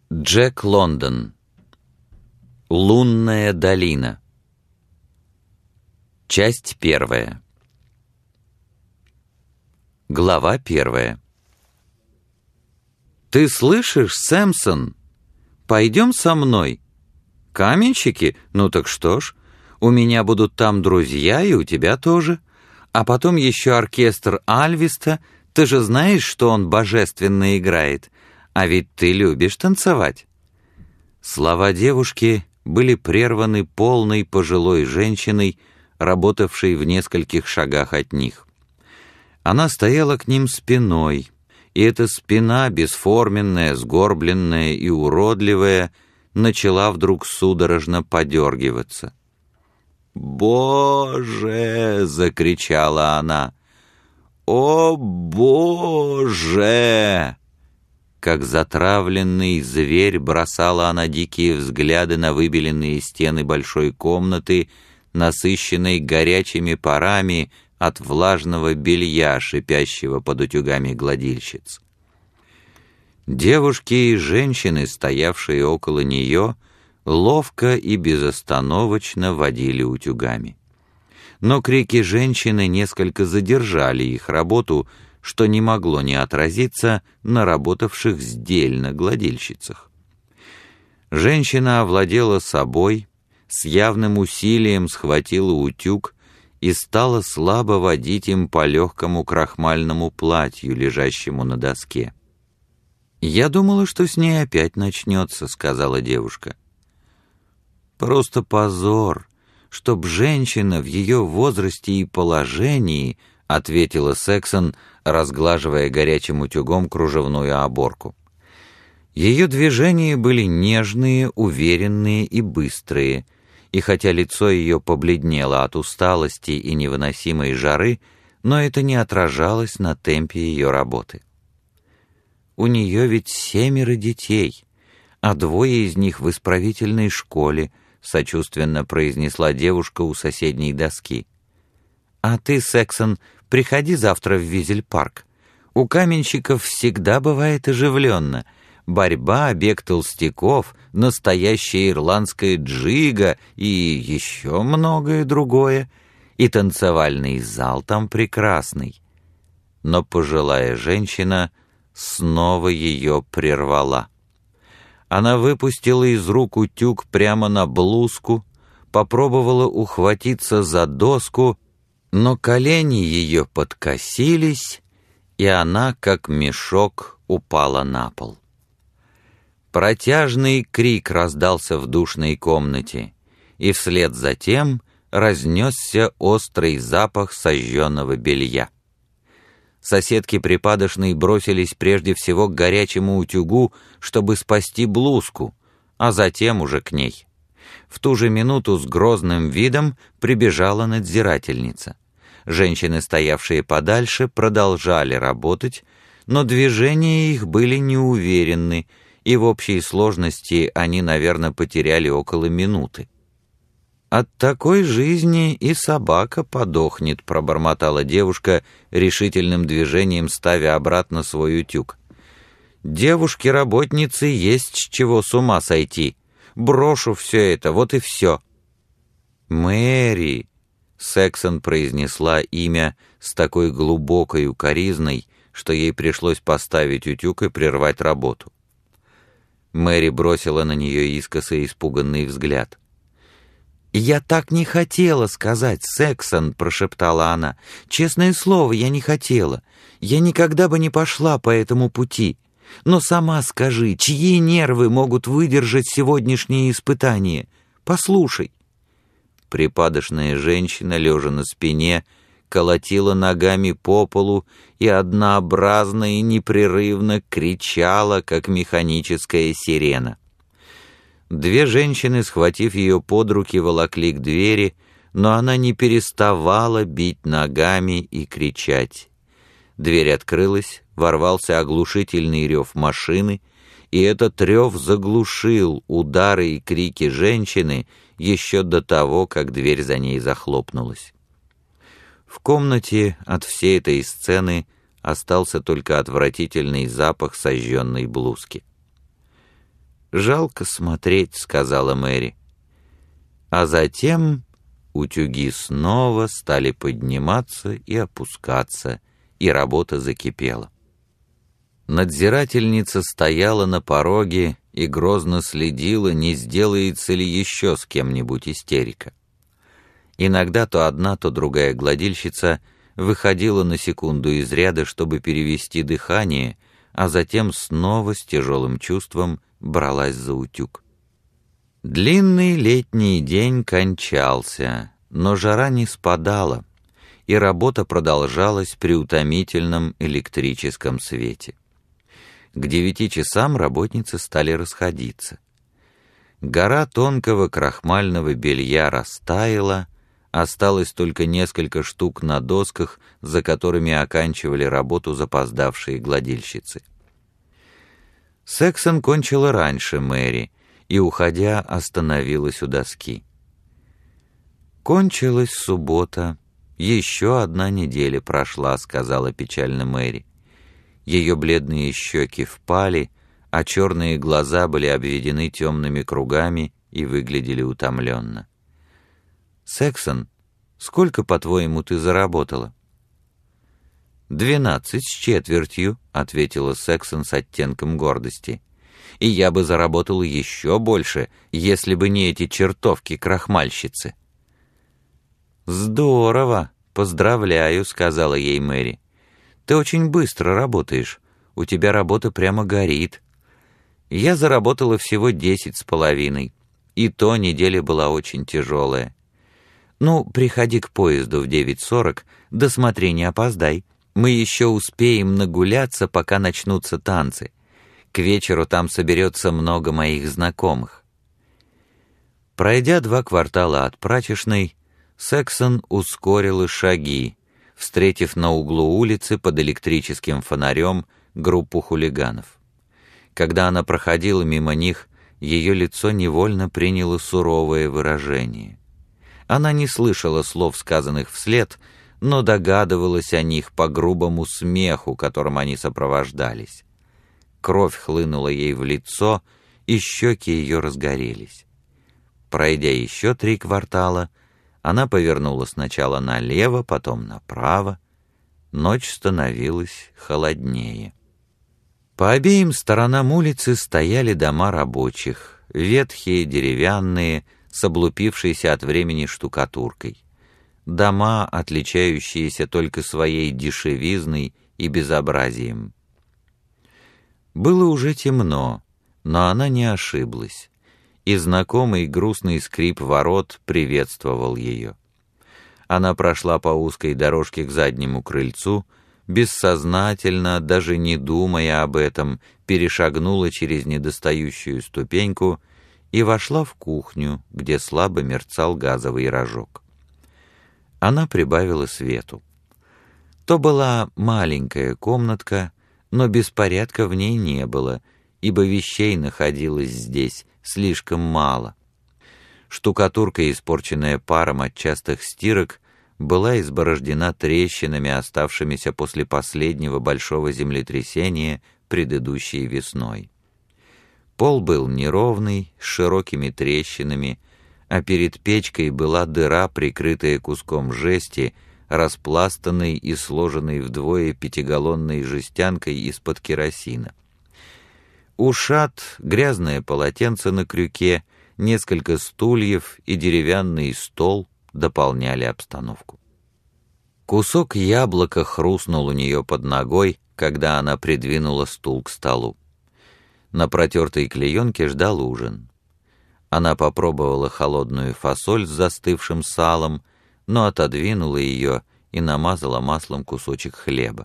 Джек Лондон. Лунная долина. Часть первая. Глава первая. «Ты слышишь, Сэмпсон? Пойдем со мной. Каменщики? Ну так что ж, у меня будут там друзья, и у тебя тоже. А потом еще оркестр Альвиста. Ты же знаешь, что он божественно играет. А ведь ты любишь танцевать». Слова девушки были прерваны полной пожилой женщиной, работавшей в нескольких шагах от них. Она стояла к ним спиной, и эта спина, бесформенная, сгорбленная и уродливая, начала вдруг судорожно подергиваться. «Боже!» — закричала она. «О, Боже!» Как затравленный зверь бросала она дикие взгляды на выбеленные стены большой комнаты, насыщенной горячими парами от влажного белья, шипящего под утюгами гладильщиц. Девушки и женщины, стоявшие около нее, ловко и безостановочно водили утюгами. Но крики женщины несколько задержали их работу, что не могло не отразиться на работавших сдельно гладильщицах. Женщина овладела собой, с явным усилием схватила утюг и стала слабо водить им по легкому крахмальному платью, лежащему на доске. «Я думала, что с ней опять начнется», — сказала девушка. «Просто позор, чтоб женщина в ее возрасте и положении», — ответила Сексон, разглаживая горячим утюгом кружевную оборку. Ее движения были нежные, уверенные и быстрые, и хотя лицо ее побледнело от усталости и невыносимой жары, но это не отражалось на темпе ее работы. «У нее ведь 7 детей, а 2 из них в исправительной школе», — сочувственно произнесла девушка у соседней доски. «А ты, Сексон, приходи завтра в Визель-парк. У каменщиков всегда бывает оживленно. Борьба, бег толстяков, настоящая ирландская джига и еще многое другое. И танцевальный зал там прекрасный». Но пожилая женщина снова ее прервала. Она выпустила из рук утюг прямо на блузку, попробовала ухватиться за доску, но колени ее подкосились, и она, как мешок, упала на пол. Протяжный крик раздался в душной комнате, и вслед за тем разнесся острый запах сожженного белья. Соседки припадочной бросились прежде всего к горячему утюгу, чтобы спасти блузку, а затем уже к ней. В ту же минуту с грозным видом прибежала надзирательница. Женщины, стоявшие подальше, продолжали работать, но движения их были неуверенны, и в общей сложности они, наверное, потеряли около минуты. «От такой жизни и собака подохнет», — пробормотала девушка, решительным движением ставя обратно свой утюг. «Девушки-работницы есть с чего с ума сойти. Брошу все это, вот и все». «Мэри», — Сексон произнесла имя с такой глубокой укоризной, что ей пришлось поставить утюг и прервать работу. Мэри бросила на нее искоса испуганный взгляд. «Я так не хотела сказать, Сексон», — прошептала она. «Честное слово, я не хотела. Я никогда бы не пошла по этому пути. Но сама скажи, чьи нервы могут выдержать сегодняшние испытания? Послушай». Припадочная женщина, лежа на спине, колотила ногами по полу и однообразно и непрерывно кричала, как механическая сирена. 2 женщины, схватив ее под руки, волокли к двери, но она не переставала бить ногами и кричать. Дверь открылась, ворвался оглушительный рев машины, и этот рев заглушил удары и крики женщины еще до того, как дверь за ней захлопнулась. В комнате от всей этой сцены остался только отвратительный запах сожженной блузки. «Жалко смотреть», — сказала Мэри. А затем утюги снова стали подниматься и опускаться, и работа закипела. Надзирательница стояла на пороге и грозно следила, не сделается ли еще с кем-нибудь истерика. Иногда то одна, то другая гладильщица выходила на секунду из ряда, чтобы перевести дыхание, а затем снова с тяжелым чувством бралась за утюг. Длинный летний день кончался, но жара не спадала, и работа продолжалась при утомительном электрическом свете. К 9 часам работницы стали расходиться. Гора тонкого крахмального белья растаяла, осталось только несколько штук на досках, за которыми оканчивали работу запоздавшие гладильщицы. Сексон кончила раньше Мэри и, уходя, остановилась у доски. «Кончилась суббота, еще одна неделя прошла», — сказала печально Мэри. Ее бледные щеки впали, а черные глаза были обведены темными кругами и выглядели утомленно. «Сексон, сколько, по-твоему, ты заработала?» 12 с четвертью», — ответила Сексон с оттенком гордости. «И я бы заработала еще больше, если бы не эти чертовки-крахмальщицы». «Здорово, поздравляю», — сказала ей Мэри. «Ты очень быстро работаешь, у тебя работа прямо горит. Я заработала всего 10,5, и то неделя была очень тяжелая. Ну, приходи к поезду в 9:40, да смотри, не опоздай. Мы еще успеем нагуляться, пока начнутся танцы. К вечеру там соберется много моих знакомых». Пройдя 2 квартала от прачечной, Сексон ускорила шаги, встретив на углу улицы под электрическим фонарем группу хулиганов. Когда она проходила мимо них, ее лицо невольно приняло суровое выражение. Она не слышала слов, сказанных вслед, но догадывалась о них по грубому смеху, которым они сопровождались. Кровь хлынула ей в лицо, и щеки ее разгорелись. Пройдя еще 3 квартала, она повернула сначала налево, потом направо. Ночь становилась холоднее. По обеим сторонам улицы стояли дома рабочих, ветхие, деревянные, с облупившейся от времени штукатуркой. Дома, отличающиеся только своей дешевизной и безобразием. Было уже темно, но она не ошиблась, и знакомый грустный скрип ворот приветствовал ее. Она прошла по узкой дорожке к заднему крыльцу, бессознательно, даже не думая об этом, перешагнула через недостающую ступеньку и вошла в кухню, где слабо мерцал газовый рожок. Она прибавила свету. То была маленькая комнатка, но беспорядка в ней не было, ибо вещей находилось здесь слишком мало. Штукатурка, испорченная паром от частых стирок, была изборождена трещинами, оставшимися после последнего большого землетрясения предыдущей весной. Пол был неровный, с широкими трещинами, а перед печкой была дыра, прикрытая куском жести, распластанной и сложенной вдвое 5-галлонной жестянкой из-под керосина. Ушат, грязное полотенце на крюке, несколько стульев и деревянный стол дополняли обстановку. Кусок яблока хрустнул у нее под ногой, когда она придвинула стул к столу. На протертой клеенке ждал ужин. Она попробовала холодную фасоль с застывшим салом, но отодвинула ее и намазала маслом кусочек хлеба.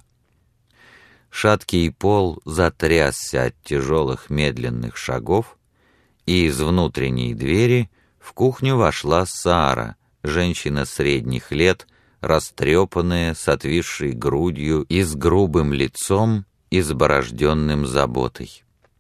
Шаткий пол затрясся от тяжелых медленных шагов, и из внутренней двери в кухню вошла Сара, женщина средних лет, растрепанная, с отвисшей грудью и с грубым лицом, изборожденным заботой.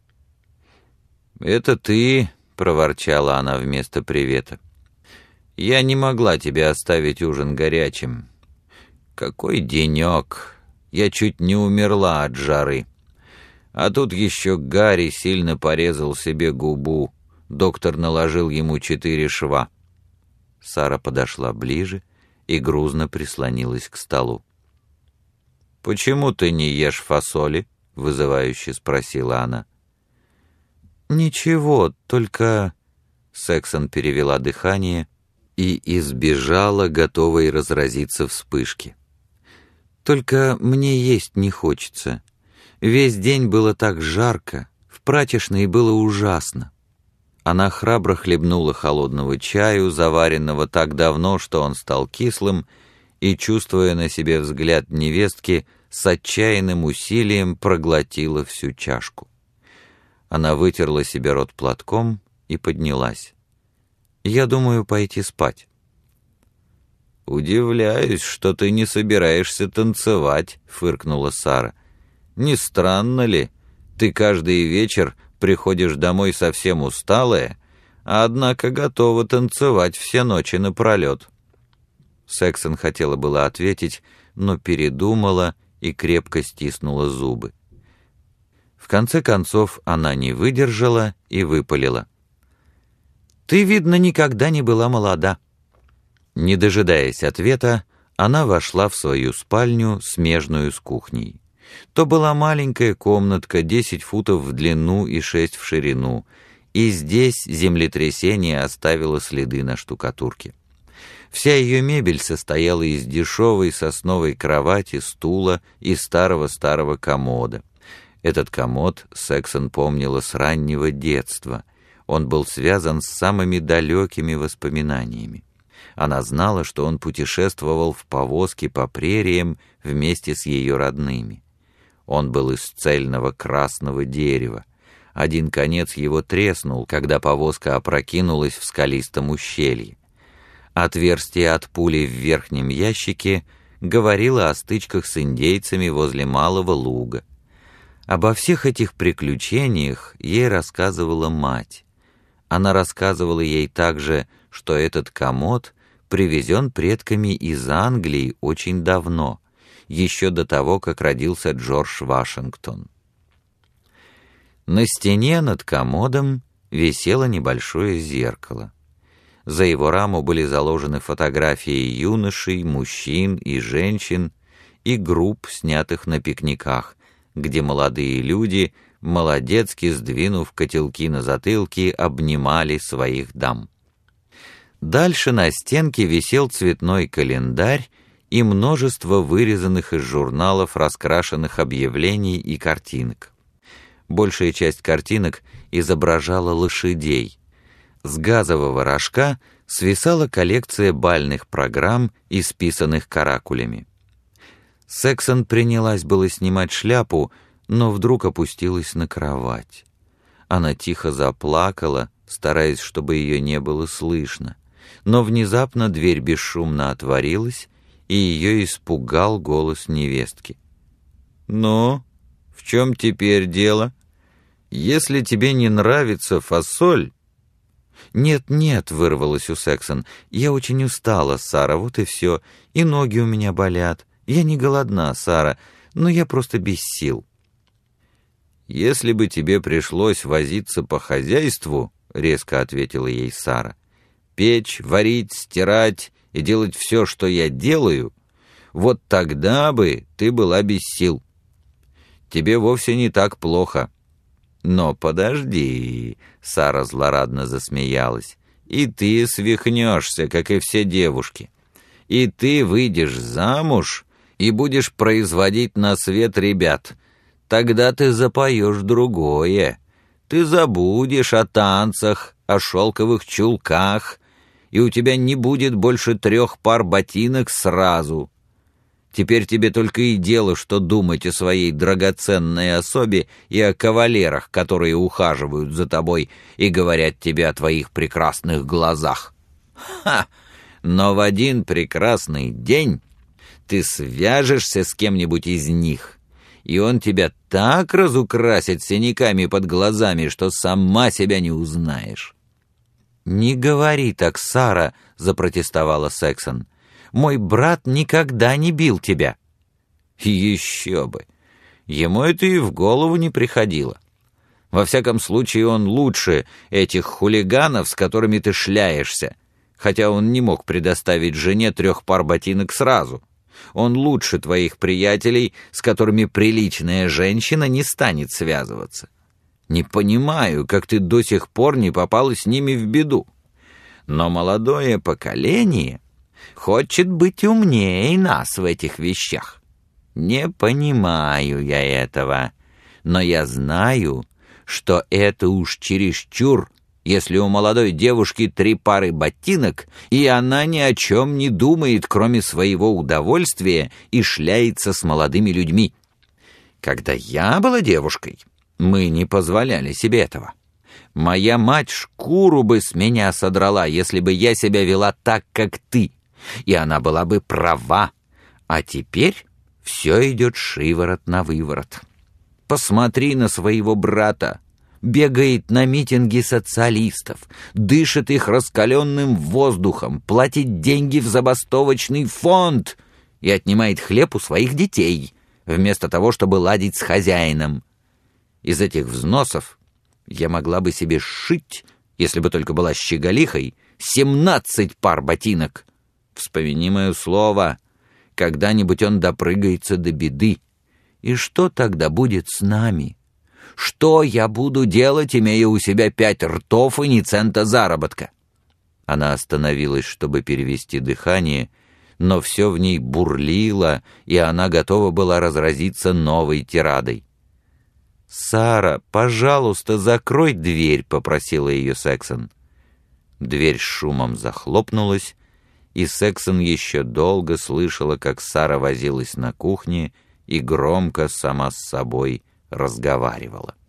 «Это ты?» — проворчала она вместо привета. «Я не могла тебе оставить ужин горячим. Какой денек! Я чуть не умерла от жары. А тут еще Гарри сильно порезал себе губу. Доктор наложил ему 4 шва». Сара подошла ближе и грузно прислонилась к столу. «Почему ты не ешь фасоли?» — вызывающе спросила она. «Ничего, только...» Сексон перевела дыхание и избежала, готовой разразиться вспышки. «Только мне есть не хочется. Весь день было так жарко, в прачечной было ужасно». Она храбро хлебнула холодного чаю, заваренного так давно, что он стал кислым, и, чувствуя на себе взгляд невестки, с отчаянным усилием проглотила всю чашку. Она вытерла себе рот платком и поднялась. «Я думаю пойти спать». «Удивляюсь, что ты не собираешься танцевать», — фыркнула Сара. «Не странно ли? Ты каждый вечер приходишь домой совсем усталая, а однако готова танцевать все ночи напролет». Сексон хотела было ответить, но передумала и крепко стиснула зубы. В конце концов она не выдержала и выпалила: «Ты, видно, никогда не была молода». Не дожидаясь ответа, она вошла в свою спальню, смежную с кухней. То была маленькая комнатка, 10 футов в длину и 6 в ширину, и здесь землетрясение оставило следы на штукатурке. Вся ее мебель состояла из дешевой сосновой кровати, стула и старого-старого комода. Этот комод Сексон помнила с раннего детства. Он был связан с самыми далекими воспоминаниями. Она знала, что он путешествовал в повозке по прериям вместе с ее родными. Он был из цельного красного дерева. Один конец его треснул, когда повозка опрокинулась в скалистом ущелье. Отверстие от пули в верхнем ящике говорило о стычках с индейцами возле Малого Луга. Обо всех этих приключениях ей рассказывала мать. Она рассказывала ей также, что этот комод привезен предками из Англии очень давно, еще до того, как родился Джордж Вашингтон. На стене над комодом висело небольшое зеркало. За его раму были заложены фотографии юношей, мужчин и женщин и групп, снятых на пикниках, где молодые люди, молодецки сдвинув котелки на затылки, обнимали своих дам. Дальше на стенке висел цветной календарь и множество вырезанных из журналов раскрашенных объявлений и картинок. Большая часть картинок изображала лошадей. С газового рожка свисала коллекция бальных программ, исписанных каракулями. Сексон принялась было снимать шляпу, но вдруг опустилась на кровать. Она тихо заплакала, стараясь, чтобы ее не было слышно. Но внезапно дверь бесшумно отворилась, и ее испугал голос невестки. «Ну, в чем теперь дело? Если тебе не нравится фасоль...» «Нет-нет», — вырвалось у Сексон, — «я очень устала, Сара, вот и все, и ноги у меня болят. Я не голодна, Сара, но я просто без сил». «Если бы тебе пришлось возиться по хозяйству, — резко ответила ей Сара, — печь, варить, стирать и делать все, что я делаю, вот тогда бы ты была без сил. Тебе вовсе не так плохо». «Но подожди», — Сара злорадно засмеялась, — «и ты свихнешься, как и все девушки. И ты выйдешь замуж и будешь производить на свет ребят. Тогда ты запоешь другое. Ты забудешь о танцах, о шелковых чулках, и у тебя не будет больше 3 пар ботинок сразу. Теперь тебе только и дело, что думать о своей драгоценной особе и о кавалерах, которые ухаживают за тобой и говорят тебе о твоих прекрасных глазах. Ха! Но в один прекрасный день ты свяжешься с кем-нибудь из них, и он тебя так разукрасит синяками под глазами, что сама себя не узнаешь». «Не говори так, Сара», — запротестовала Сексон. «Мой брат никогда не бил тебя». «Еще бы! ему это и в голову не приходило. Во всяком случае, он лучше этих хулиганов, с которыми ты шляешься, хотя он не мог предоставить жене 3 пар ботинок сразу. Он лучше твоих приятелей, с которыми приличная женщина не станет связываться. Не понимаю, как ты до сих пор не попала с ними в беду. Но молодое поколение хочет быть умнее нас в этих вещах. Не понимаю я этого, но я знаю, что это уж чересчур, если у молодой девушки 3 пары ботинок, и она ни о чем не думает, кроме своего удовольствия, и шляется с молодыми людьми. Когда я была девушкой, мы не позволяли себе этого. Моя мать шкуру бы с меня содрала, если бы я себя вела так, как ты, и она была бы права. А теперь все идет шиворот на выворот. Посмотри на своего брата. Бегает на митинги социалистов, дышит их раскаленным воздухом, платит деньги в забастовочный фонд и отнимает хлеб у своих детей, вместо того, чтобы ладить с хозяином. Из этих взносов я могла бы себе сшить, если бы только была щеголихой, 17 пар ботинок. Вспомни мое слово, когда-нибудь он допрыгается до беды. И что тогда будет с нами? Что я буду делать, имея у себя 5 ртов и ни цента заработка?» Она остановилась, чтобы перевести дыхание, но все в ней бурлило, и она готова была разразиться новой тирадой. «Сара, пожалуйста, закрой дверь», — попросила ее Сексон. Дверь с шумом захлопнулась, и Сексон еще долго слышала, как Сара возилась на кухне и громко сама с собой разговаривала.